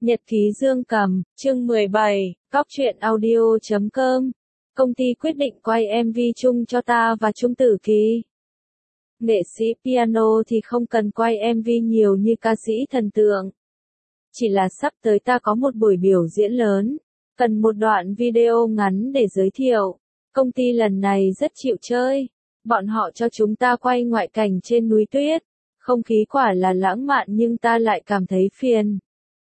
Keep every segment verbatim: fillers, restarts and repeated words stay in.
Nhật ký Dương Cầm, chương mười bảy, Cóc truyện audio chấm com. Công ty quyết định quay em vê chung cho ta và Trung Tử Kỳ. Nghệ sĩ piano thì không cần quay em vê nhiều như ca sĩ thần tượng. Chỉ là sắp tới ta có một buổi biểu diễn lớn, cần một đoạn video ngắn để giới thiệu. Công ty lần này rất chịu chơi. Bọn họ cho chúng ta quay ngoại cảnh trên núi tuyết. Không khí quả là lãng mạn nhưng ta lại cảm thấy phiền.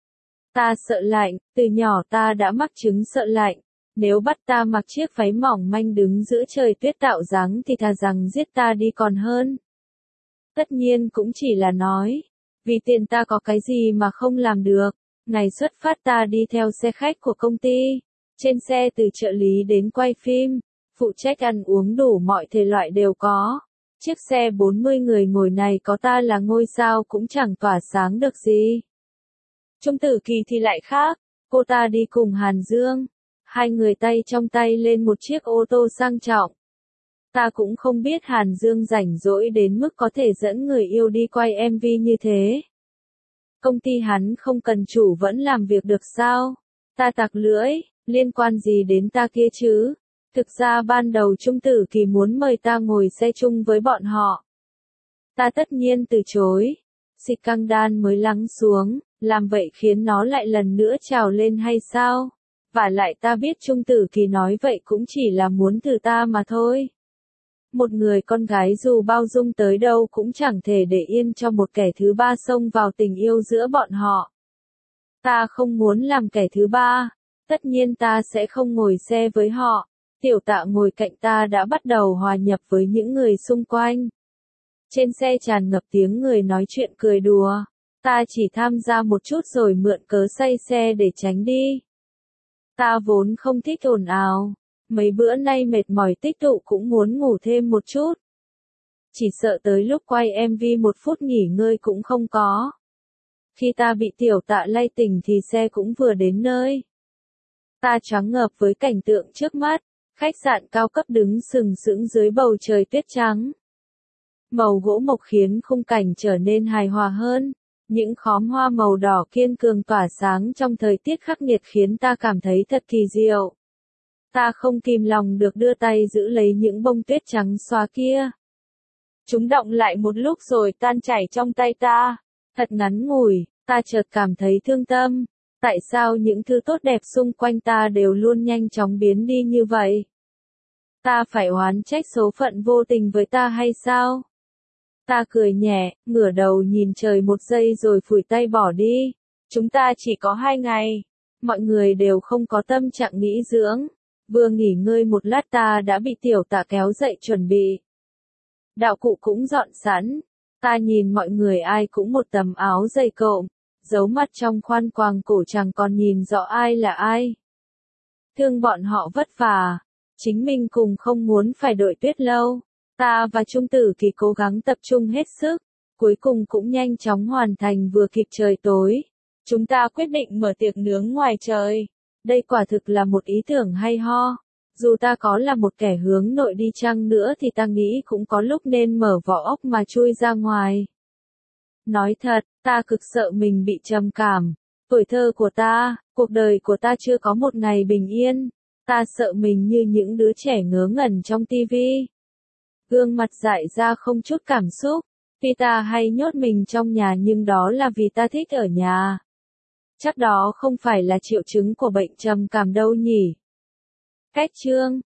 Ta sợ lạnh, từ nhỏ ta đã mắc chứng sợ lạnh. Nếu bắt ta mặc chiếc váy mỏng manh đứng giữa trời tuyết tạo dáng thì thà rằng giết ta đi còn hơn. Tất nhiên cũng chỉ là nói. Vì tiền ta có cái gì mà không làm được. Ngày xuất phát ta đi theo xe khách của công ty. Trên xe từ trợ lý đến quay phim, phụ trách ăn uống đủ mọi thể loại đều có. Chiếc xe bốn mươi người ngồi này có ta là ngôi sao cũng chẳng tỏa sáng được gì. Trung Tử Kỳ thì lại khác, cô ta đi cùng Hàn Dương. Hai người tay trong tay lên một chiếc ô tô sang trọng. Ta cũng không biết Hàn Dương rảnh rỗi đến mức có thể dẫn người yêu đi quay em vê như thế. Công ty hắn không cần chủ vẫn làm việc được sao? Ta tặc lưỡi, liên quan gì đến ta kia chứ? Thực ra ban đầu Trung Tử Kỳ muốn mời ta ngồi xe chung với bọn họ. Ta tất nhiên từ chối. Xịt căng đan mới lắng xuống, làm vậy khiến nó lại lần nữa trào lên hay sao? Và lại ta biết Trung Tử Kỳ nói vậy cũng chỉ là muốn thử ta mà thôi. Một người con gái dù bao dung tới đâu cũng chẳng thể để yên cho một kẻ thứ ba xông vào tình yêu giữa bọn họ. Ta không muốn làm kẻ thứ ba. Tất nhiên ta sẽ không ngồi xe với họ. Tiểu Tạ ngồi cạnh ta đã bắt đầu hòa nhập với những người xung quanh. Trên xe tràn ngập tiếng người nói chuyện cười đùa. Ta chỉ tham gia một chút rồi mượn cớ say xe để tránh đi. Ta vốn không thích ồn ào. Mấy bữa nay mệt mỏi tích tụ cũng muốn ngủ thêm một chút. Chỉ sợ tới lúc quay em vê một phút nghỉ ngơi cũng không có. Khi ta bị Tiểu Tạ lay tỉnh thì xe cũng vừa đến nơi. Ta choáng ngợp với cảnh tượng trước mắt. Khách sạn cao cấp đứng sừng sững dưới bầu trời tuyết trắng. Màu gỗ mộc khiến khung cảnh trở nên hài hòa hơn. Những khóm hoa màu đỏ kiên cường tỏa sáng trong thời tiết khắc nghiệt khiến ta cảm thấy thật kỳ diệu. Ta không kìm lòng được đưa tay giữ lấy những bông tuyết trắng xóa kia. Chúng động lại một lúc rồi tan chảy trong tay ta. Thật ngắn ngủi, ta chợt cảm thấy thương tâm. Tại sao những thứ tốt đẹp xung quanh ta đều luôn nhanh chóng biến đi như vậy? Ta phải oán trách số phận vô tình với ta hay sao? Ta cười nhẹ, ngửa đầu nhìn trời một giây rồi phủi tay bỏ đi. Chúng ta chỉ có hai ngày. Mọi người đều không có tâm trạng nghỉ dưỡng. Vừa nghỉ ngơi một lát ta đã bị Tiểu Tạ kéo dậy chuẩn bị. Đạo cụ cũng dọn sẵn. Ta nhìn mọi người ai cũng một tấm áo dày cộm. Giấu mặt trong khoan quàng cổ chẳng còn nhìn rõ ai là ai. Thương bọn họ vất vả. Chính mình cùng không muốn phải đợi tuyết lâu. Ta và Trung Tử Kỳ cố gắng tập trung hết sức. Cuối cùng cũng nhanh chóng hoàn thành vừa kịp trời tối. Chúng ta quyết định mở tiệc nướng ngoài trời. Đây quả thực là một ý tưởng hay ho. Dù ta có là một kẻ hướng nội đi chăng nữa thì ta nghĩ cũng có lúc nên mở vỏ ốc mà chui ra ngoài. Nói thật, ta cực sợ mình bị trầm cảm. Tuổi thơ của ta, cuộc đời của ta chưa có một ngày bình yên. Ta sợ mình như những đứa trẻ ngớ ngẩn trong tivi. Gương mặt dại ra không chút cảm xúc. Vì ta hay nhốt mình trong nhà nhưng đó là vì ta thích ở nhà. Chắc đó không phải là triệu chứng của bệnh trầm cảm đâu nhỉ. Cách chương